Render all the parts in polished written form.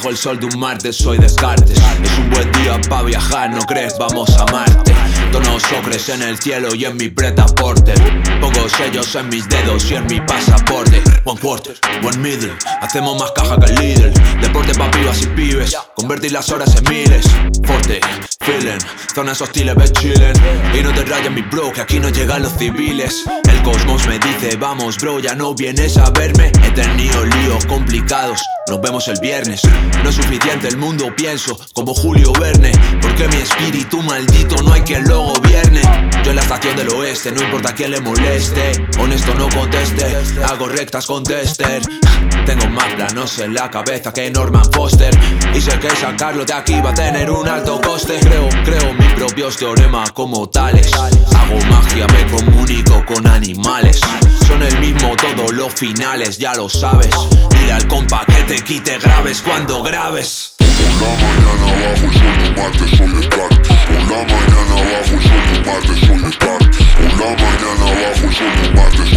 bajo el sol de un martes, soy Descartes. Es un buen día pa' viajar, ¿no crees? Vamos a Marte. Tonos ocres en el cielo y en mi pretaporte. Pongo sellos en mis dedos y en mi pasaporte. One quarter, one middle, hacemos más caja que el líder. Deporte pa' pibas y pibes, convertir las horas en miles. Forte, feeling, zonas hostiles ves chillen. Y no te rayes mi bro, que aquí no llegan los civiles. El cosmos me dice, vamos bro, ya no vienes a verme. He tenido líos complicados, nos vemos el viernes. No es suficiente el mundo, pienso, como Julio Verne. Porque mi espíritu maldito no hay quien lo gobierne. Yo en la estación del oeste, no importa quién le moleste. Honesto no conteste, hago rectas con tester. Tengo más planos en la cabeza que Norman Foster. Y sé que sacarlo de aquí va a tener un alto coste. Creo mis propios teoremas como tales. Hago magia, me comunico con animales. Son el mismo todos los finales, ya lo sabes. Dile al compa que te quite graves cuando grabes. Por la mañana bajo el sol de martes, soy Descartes. Por la mañana bajo el sol de martes, soy Descartes. Por la mañana bajo el sol de martes.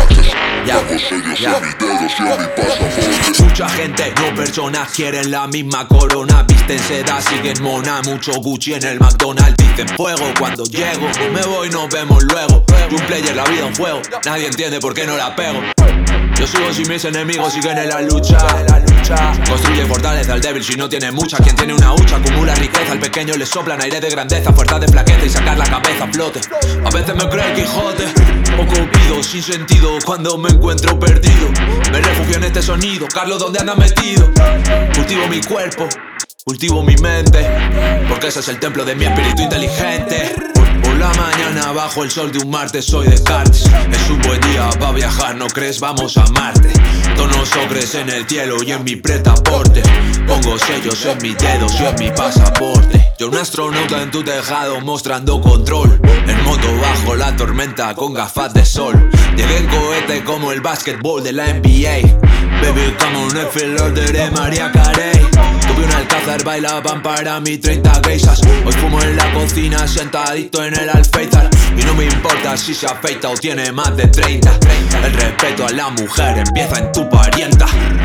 Hago sellos en mis dedos y en mi pasaporte. Mucha gente, no personas, quieren la misma corona. Visten seda, siguen mona, mucho Gucci en el McDonald's. Dicen fuego cuando llego, me voy, nos vemos luego. Y un player, la vida un juego, nadie entiende por qué no la pego. Yo sigo si mis enemigos siguen en la lucha. Construye fortaleza al débil si no tiene mucha. Quien tiene una hucha acumula riqueza. Al pequeño le soplan aire de grandeza, fuerza de flaqueza y sacar la cabeza a flote. A veces me creo el Quijote, poco pido, sin sentido cuando me encuentro perdido. Me refugio en este sonido, Carlos, ¿dónde andas metido? Cultivo mi cuerpo, cultivo mi mente, porque ese es el templo de mi espíritu inteligente. Por la mañana bajo el sol de un martes, soy Descartes. Es un buen día pa' viajar, ¿no crees? Vamos a Marte. Tonos ocres en el cielo y en mi pretaporte. Pongo sellos en mis dedos y en mi pasaporte. Yo un astronauta en tu tejado mostrando control. En moto bajo la tormenta con gafas de sol. Llegué en cohete como el básquetbol de la NBA. Baby, como un F-Lord de María Carey. Tuve un alcázar, bailaban para mí 30 geishas. Hoy fumo en la cocina sentadito en el alféizar. Y no me importa si se afeita o tiene más de 30. El respeto a la mujer empieza en tu parienta.